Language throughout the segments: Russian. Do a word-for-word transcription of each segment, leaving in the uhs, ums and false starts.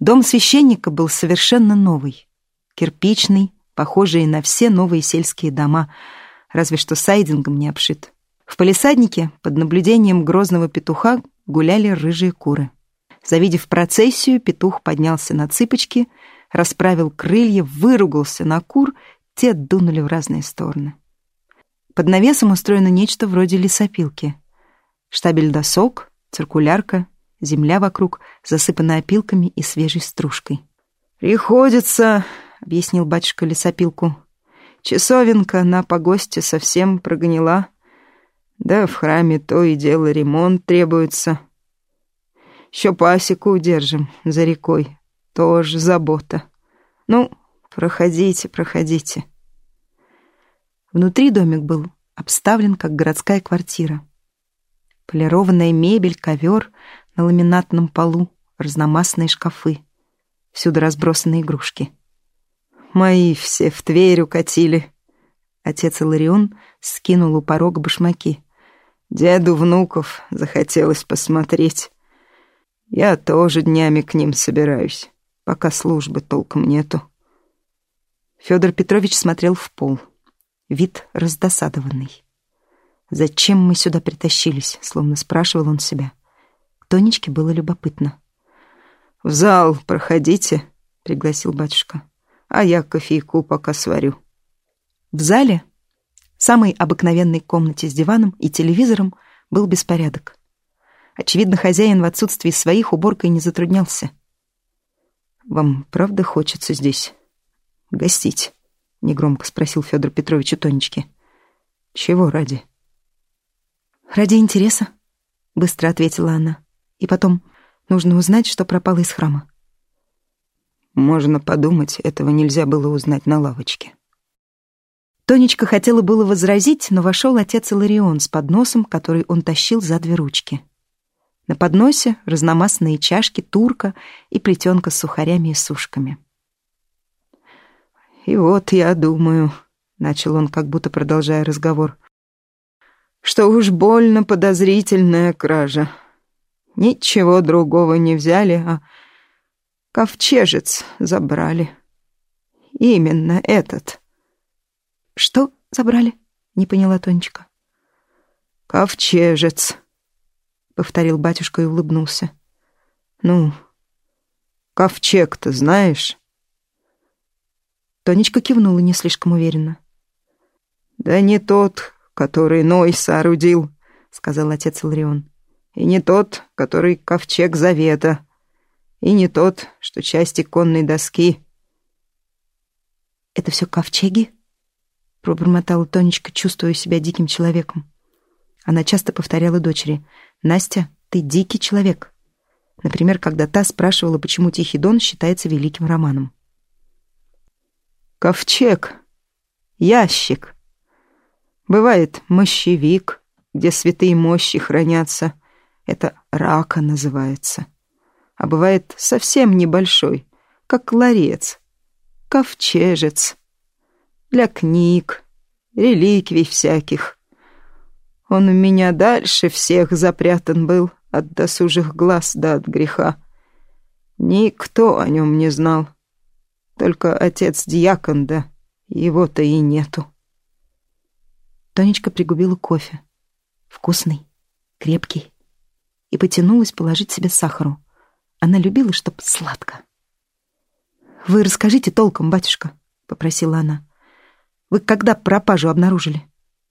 Дом священника был совершенно новый, кирпичный, похожий на все новые сельские дома, разве что сайдингом не обшит. В палисаднике под наблюдением грозного петуха гуляли рыжие куры. Завидев процессию, петух поднялся на цыпочки, расправил крылья, выругался на кур, те дунули в разные стороны. Под навесом устроено нечто вроде лесопилки. Штабель досок, циркулярка, земля вокруг засыпана опилками и свежей стружкой. «Приходится», — объяснил батюшка лесопилку, — «часовенка на погосте совсем прогнила, да в храме то и дело ремонт требуется. Еще пасеку удержим за рекой, тоже забота. Ну, проходите, проходите». Внутри домик был обставлен, как городская квартира. Полированная мебель, ковер на ламинатном полу, разномастные шкафы. Всюду разбросаны игрушки. «Мои все в Тверь укатили». Отец Иларион скинул у порога башмаки. «Деду внуков захотелось посмотреть. Я тоже днями к ним собираюсь, пока службы толком нету». Федор Петрович смотрел в пол. Вид раздосадованный. «Зачем мы сюда притащились?» — словно спрашивал он себя. Тонечке было любопытно. «В зал проходите», — пригласил батюшка. «А я кофейку пока сварю». В зале, в самой обыкновенной комнате с диваном и телевизором, был беспорядок. Очевидно, хозяин в отсутствии своих уборкой не затруднялся. «Вам правда хочется здесь гостить?» — негромко спросил Федор Петрович у Тонечки. «Чего ради?» «Ради интереса», — быстро ответила она. «И потом нужно узнать, что пропало из храма». Можно подумать, этого нельзя было узнать на лавочке. Тонечка хотела было возразить, но вошел отец Иларион с подносом, который он тащил за две ручки. На подносе разномастные чашки, турка и плетенка с сухарями и сушками. «И вот я думаю», — начал он, как будто продолжая разговор, «что уж больно подозрительная кража. Ничего другого не взяли, а ковчежец забрали. Именно этот». «Что забрали?» — не поняла Тонечка. «Ковчежец», — повторил батюшка и улыбнулся. «Ну, ковчег-то знаешь?» Тонечка кивнула не слишком уверенно. «Да не тот, который Ной соорудил», — сказал отец Иларион. «И не тот, который ковчег завета. И не тот, что часть иконной доски». «Это все ковчеги?» — пробормотала Тонечка, чувствуя себя диким человеком. Она часто повторяла дочери: «Настя, ты дикий человек». Например, когда та спрашивала, почему «Тихий Дон» считается великим романом. «Ковчег, ящик. Бывает мощевик, где святые мощи хранятся. Это рака называется. А бывает совсем небольшой, как ларец. Ковчежец. Для книг, реликвий всяких. Он у меня дальше всех запрятан был, от досужих глаз да от греха. Никто о нем не знал. Только отец-диакон, да его-то и нету». Тонечка пригубила кофе. Вкусный, крепкий. И потянулась положить себе сахару. Она любила, чтоб сладко. «Вы расскажите толком, батюшка», — попросила она. «Вы когда пропажу обнаружили?»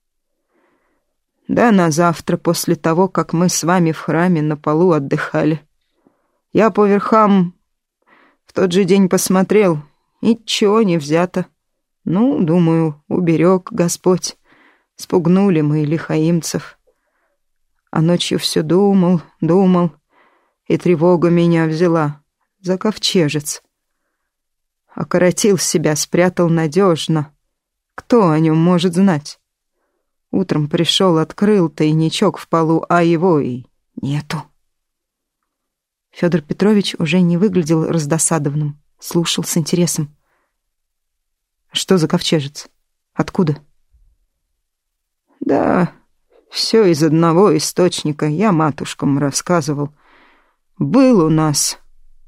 «Да на завтра, после того, как мы с вами в храме на полу отдыхали. Я по верхам в тот же день посмотрел, ничего не взято. Ну, думаю, уберег Господь. Спугнули мы лихаимцев. А ночью все думал, думал, и тревога меня взяла за ковчежец. Окоротил себя, спрятал надежно. Кто о нем может знать? Утром пришел, открыл тайничок в полу, а его и нету». Федор Петрович уже не выглядел раздосадованным, слушал с интересом. «Что за ковчежец? Откуда?» «Да, все из одного источника, я матушкам рассказывал. Был у нас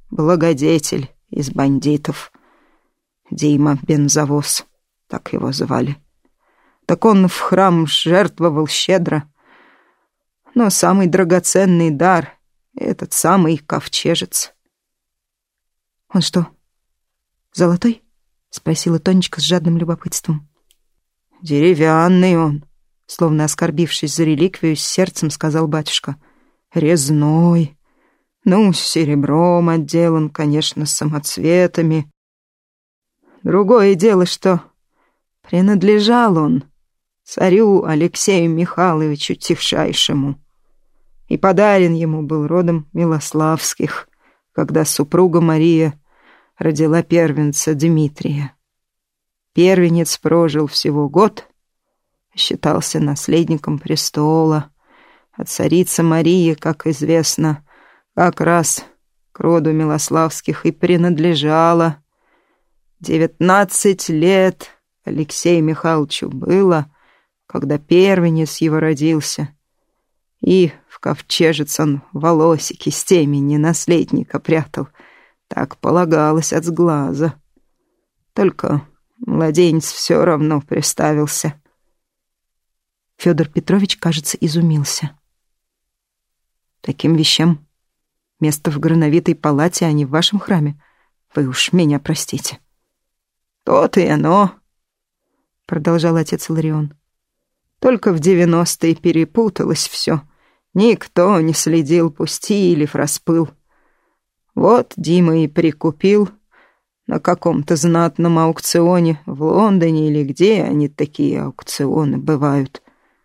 благодетель из бандитов. Дима Бензовоз, так его звали. Так он в храм жертвовал щедро. Но самый драгоценный дар — этот самый ковчежец. «Он что, золотой?» — спросила Тонечка с жадным любопытством. «Деревянный он», — словно оскорбившись за реликвию, с сердцем сказал батюшка. «Резной. Ну, с серебром отделан, конечно, с самоцветами. Другое дело, что принадлежал он царю Алексею Михайловичу Тишайшему, и подарен ему был родом Милославских, когда супруга Мария родила первенца Дмитрия. Первенец прожил всего год, считался наследником престола, а царица Мария, как известно, как раз к роду Милославских и принадлежала. Девятнадцать лет Алексею Михайловичу было, когда первенец его родился, и в ковчежец он волосики с темени наследника прятал. Так полагалось от сглаза. Только младенец все равно приставился. Федор Петрович, кажется, изумился. Таким вещам место в грановитой палате, а не в вашем храме. Вы уж меня простите. То-то и оно, продолжал отец Иларион. Только в девяностые перепуталось все. Никто не следил, Пустилев распыл. Вот Дима и прикупил на каком-то знатном аукционе в Лондоне или где они такие аукционы бывают.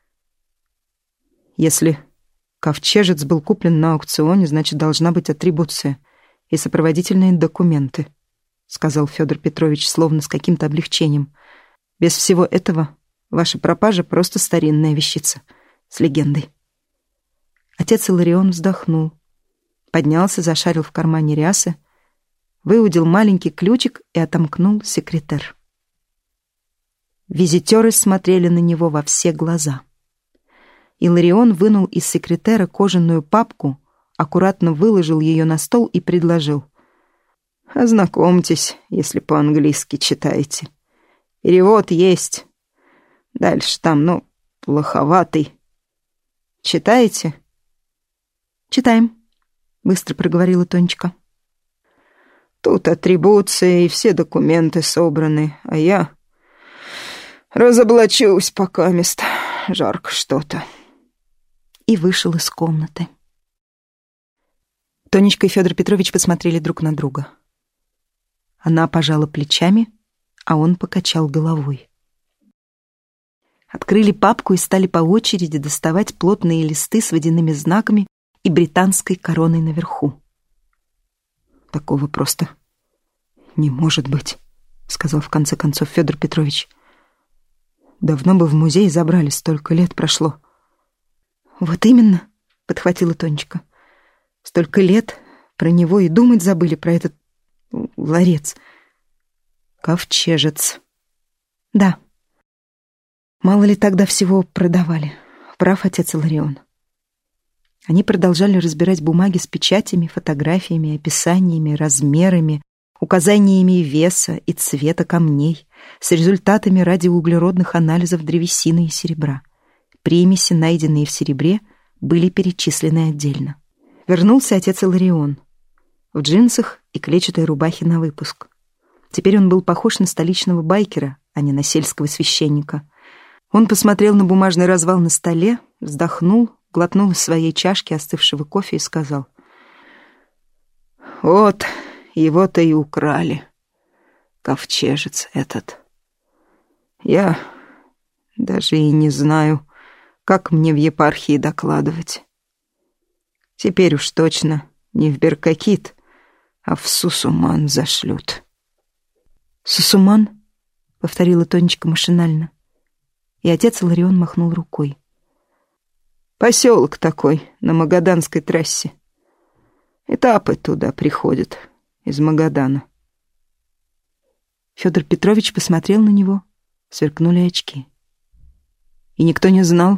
Если ковчежец был куплен на аукционе, значит, должна быть атрибуция и сопроводительные документы, сказал Федор Петрович, словно с каким-то облегчением. Без всего этого ваша пропажа просто старинная вещица с легендой. Отец Иларион вздохнул, поднялся, зашарил в кармане рясы, выудил маленький ключик и отомкнул секретер. Визитеры смотрели на него во все глаза. Иларион вынул из секретера кожаную папку, аккуратно выложил ее на стол и предложил. «Ознакомьтесь, если по-английски читаете. Перевод есть. Дальше там, ну, плоховатый. Читаете?» «Читаем», — быстро проговорила Тонечка. «Тут атрибуция и все документы собраны, а я разоблачусь покамест. Жарко что-то». И вышел из комнаты. Тонечка и Федор Петрович посмотрели друг на друга. Она пожала плечами, а он покачал головой. Открыли папку и стали по очереди доставать плотные листы с водяными знаками и британской короной наверху. «Такого просто не может быть», — сказал в конце концов Федор Петрович. «Давно бы в музей забрали, столько лет прошло». «Вот именно», — подхватила Тонечка. «Столько лет про него и думать забыли, про этот ларец. Ковчежец». «Да. Мало ли тогда всего продавали. Прав отец Иларион». Они продолжали разбирать бумаги с печатями, фотографиями, описаниями, размерами, указаниями веса и цвета камней, с результатами радиоуглеродных анализов древесины и серебра. Примеси, найденные в серебре, были перечислены отдельно. Вернулся отец Иларион в джинсах и клетчатой рубахе на выпуск. Теперь он был похож на столичного байкера, а не на сельского священника. Он посмотрел на бумажный развал на столе, вздохнул, глотнул из своей чашки остывшего кофе и сказал: «Вот его-то и украли, ковчежец этот. Я даже и не знаю, как мне в епархии докладывать. Теперь уж точно не в Беркакит, а в Сусуман зашлют». «Сусуман?» — повторила Тонечка машинально. И отец Иларион махнул рукой. «Поселок такой на Магаданской трассе. Этапы туда приходят из Магадана». Федор Петрович посмотрел на него, сверкнули очки. «И никто не знал,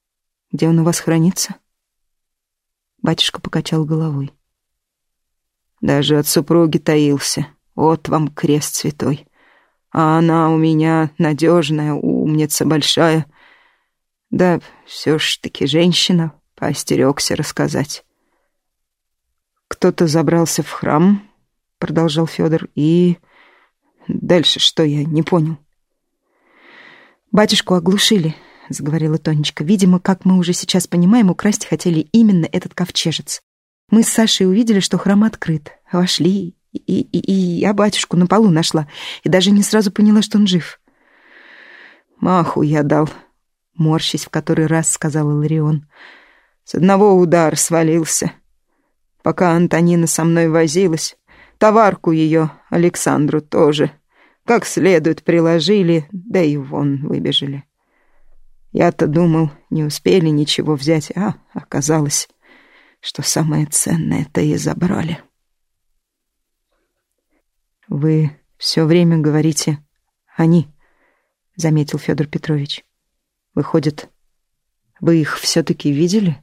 где он у вас хранится?» Батюшка покачал головой. Даже от супруги таился. Вот вам крест святой. А она у меня надежная, умница большая. Да все ж таки женщина, поостерегся рассказать. Кто-то забрался в храм, продолжал Федор, и... Дальше что, я не понял. Батюшку оглушили, заговорила Тонечка. Видимо, как мы уже сейчас понимаем, украсть хотели именно этот ковчежец. Мы с Сашей увидели, что храм открыт. Вошли, и, и, и я батюшку на полу нашла, и даже не сразу поняла, что он жив. Маху я дал, морщись в который раз, сказал Иларион. С одного удара свалился. Пока Антонина со мной возилась, товарку ее, Александру, тоже как следует приложили, да и вон выбежали. Я-то думал, не успели ничего взять, а оказалось, что самое ценное-то и забрали. Вы все время говорите «они», — заметил Федор Петрович. Выходит, вы их все-таки видели?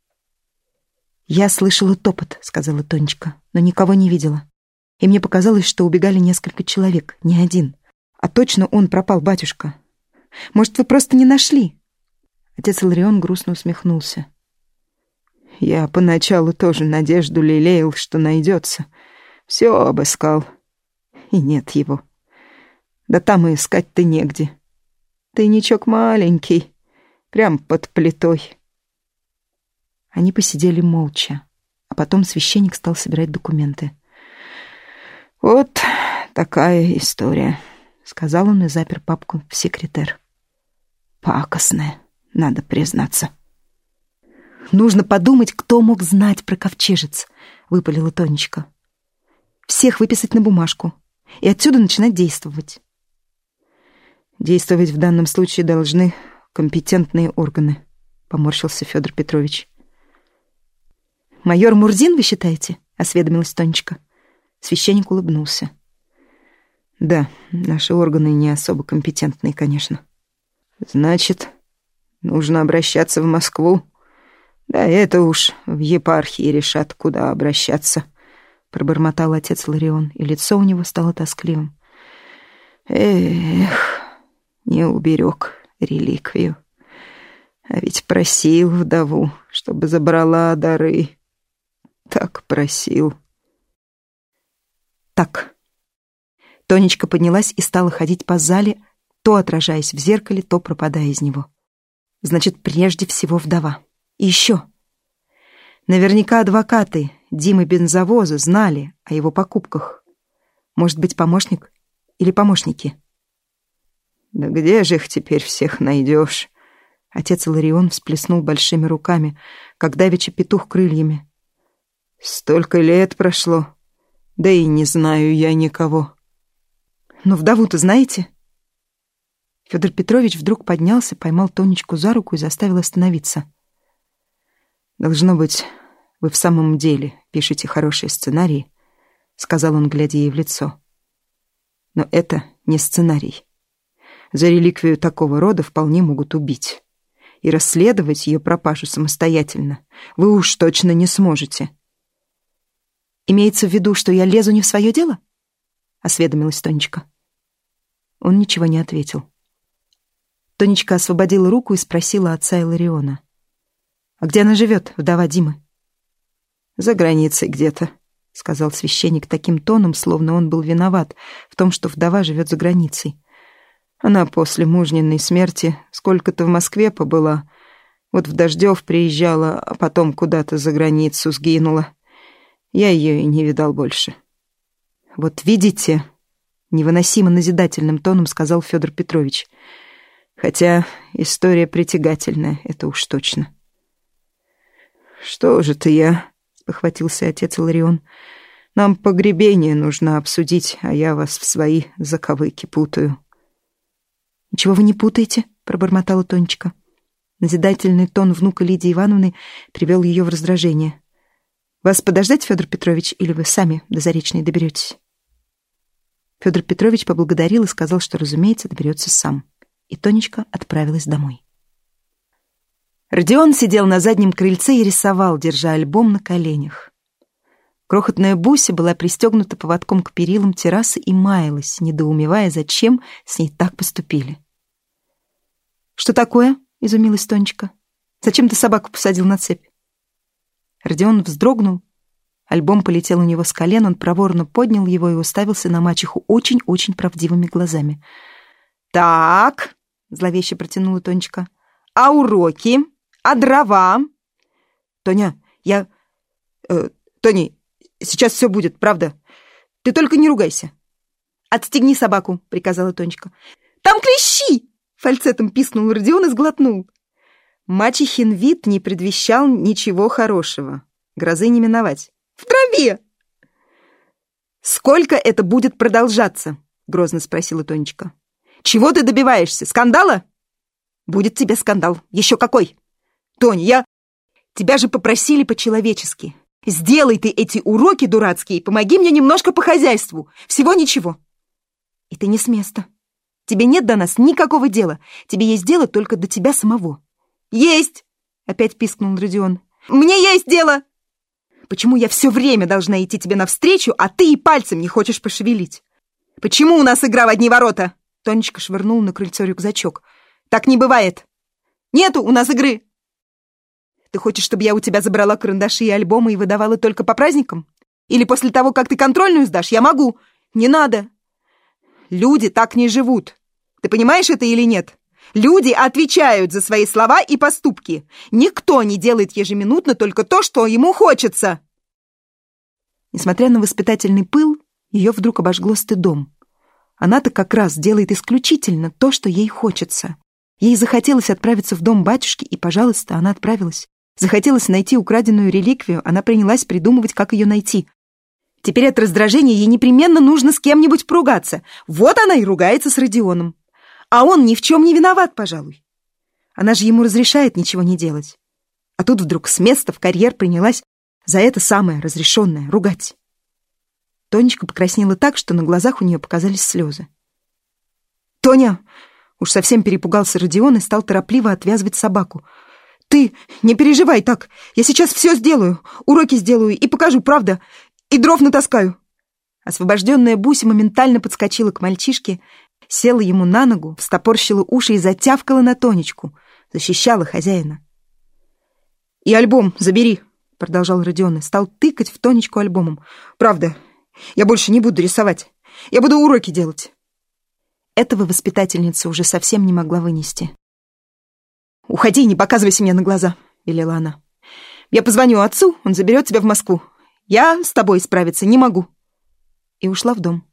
Я слышала топот, — сказала Тонечка, — но никого не видела. И мне показалось, что убегали несколько человек, не один. А точно он пропал, батюшка. Может, вы просто не нашли? Отец Иларион грустно усмехнулся. Я поначалу тоже надежду лелеял, что найдется. Все обыскал. И нет его. Да там и искать-то негде. Тайничок маленький, прям под плитой. Они посидели молча, а потом священник стал собирать документы. «Вот такая история», — сказал он и запер папку в секретер. «Пакостная, надо признаться». «Нужно подумать, кто мог знать про ковчежец», — выпалила Тонечка. «Всех выписать на бумажку и отсюда начинать действовать». «Действовать в данном случае должны компетентные органы», — поморщился Федор Петрович. «Майор Мурзин, вы считаете?» — осведомилась Тонечка. Священник улыбнулся. «Да, наши органы не особо компетентные, конечно». «Значит, нужно обращаться в Москву?» «Да это уж в епархии решат, куда обращаться», — пробормотал отец Иларион, и лицо у него стало тоскливым. «Эх, не уберег реликвию. А ведь просил вдову, чтобы забрала дары. Так просил». «Так». Тонечка поднялась и стала ходить по зале, то отражаясь в зеркале, то пропадая из него. «Значит, прежде всего вдова. И еще. Наверняка адвокаты Димы Бензовоза знали о его покупках. Может быть, помощник или помощники?» «Да где же их теперь всех найдешь?» Отец Иларион всплеснул большими руками, как давеча петух крыльями. «Столько лет прошло, да и не знаю я никого». «Но вдову-то знаете?» Федор Петрович вдруг поднялся, поймал Тонечку за руку и заставил остановиться. «Должно быть, вы в самом деле пишете хорошие сценарии», — сказал он, глядя ей в лицо. «Но это не сценарий. За реликвию такого рода вполне могут убить. И расследовать ее пропажу самостоятельно вы уж точно не сможете». «Имеется в виду, что я лезу не в свое дело?» — осведомилась Тонечка. Он ничего не ответил. Тонечка освободила руку и спросила отца Илариона. «А где она живет, вдова Димы?» «За границей где-то», — сказал священник таким тоном, словно он был виноват в том, что вдова живет за границей. «Она после мужниной смерти сколько-то в Москве побыла, вот в Дождев приезжала, а потом куда-то за границу сгинула. Я ее и не видал больше». «Вот видите», — невыносимо назидательным тоном сказал Федор Петрович. «Хотя история притягательная, это уж точно». «Что же ты я?» — спохватился отец Иларион. «Нам погребение нужно обсудить, а я вас в свои заковыки путаю». «Ничего вы не путаете», — пробормотала Тонечка. Назидательный тон внука Лидии Ивановны привел ее в раздражение. «Вас подождать, Федор Петрович, или вы сами до Заречной доберетесь?» Федор Петрович поблагодарил и сказал, что, разумеется, доберется сам. И Тонечка отправилась домой. Родион сидел на заднем крыльце и рисовал, держа альбом на коленях. Крохотная Буся была пристегнута поводком к перилам террасы и маялась, недоумевая, зачем с ней так поступили. «Что такое?» — изумилась Тонечка. «Зачем ты собаку посадил на цепь?» Родион вздрогнул. Альбом полетел у него с колен, он проворно поднял его и уставился на мачеху очень-очень правдивыми глазами. «Так», — зловеще протянула Тонечка, — «а уроки? А дрова?» «Тоня, я... Э, Тони, сейчас все будет, правда. Ты только не ругайся». «Отстегни собаку», — приказала Тонечка. «Там клещи!» — фальцетом пискнул Родион и сглотнул. Мачехин вид не предвещал ничего хорошего. Грозы не миновать. «В траве!» «Сколько это будет продолжаться?» — грозно спросила Тонечка. «Чего ты добиваешься? Скандала?» «Будет тебе скандал. Еще какой!» «Тоня, я... Тебя же попросили по-человечески. Сделай ты эти уроки дурацкие и помоги мне немножко по хозяйству. Всего ничего». «И ты не с места. Тебе нет до нас никакого дела. Тебе есть дело только до тебя самого». «Есть!» — опять пискнул Родион. «Мне есть дело!» «Почему я все время должна идти тебе навстречу, а ты и пальцем не хочешь пошевелить? Почему у нас игра в одни ворота?» Тонечка швырнул на крыльцо рюкзачок. «Так не бывает. Нету у нас игры. Ты хочешь, чтобы я у тебя забрала карандаши и альбомы и выдавала только по праздникам? Или после того, как ты контрольную сдашь, я могу? Не надо. Люди так не живут. Ты понимаешь это или нет? Люди отвечают за свои слова и поступки. Никто не делает ежеминутно только то, что ему хочется». Несмотря на воспитательный пыл, ее вдруг обожгло стыдом. Она-то как раз делает исключительно то, что ей хочется. Ей захотелось отправиться в дом батюшки, и, пожалуйста, она отправилась. Захотелось найти украденную реликвию, она принялась придумывать, как ее найти. Теперь от раздражения ей непременно нужно с кем-нибудь поругаться. Вот она и ругается с Родионом. А он ни в чем не виноват, пожалуй. Она же ему разрешает ничего не делать. А тут вдруг с места в карьер принялась за это самое разрешенное — ругать. Тонечка покраснела так, что на глазах у нее показались слезы. «Тоня!» — уж совсем перепугался Родион и стал торопливо отвязывать собаку. «Ты не переживай так. Я сейчас все сделаю. Уроки сделаю и покажу, правда. И дров натаскаю». Освобожденная Буся моментально подскочила к мальчишке, села ему на ногу, встопорщила уши и затявкала на Тонечку. Защищала хозяина. «И альбом забери», — продолжал Родион и стал тыкать в Тонечку альбомом. «Правда, я больше не буду рисовать. Я буду уроки делать». Этого воспитательница уже совсем не могла вынести. «Уходи, не показывайся мне на глаза», — велела она. «Я позвоню отцу, он заберет тебя в Москву. Я с тобой справиться не могу». И ушла в дом.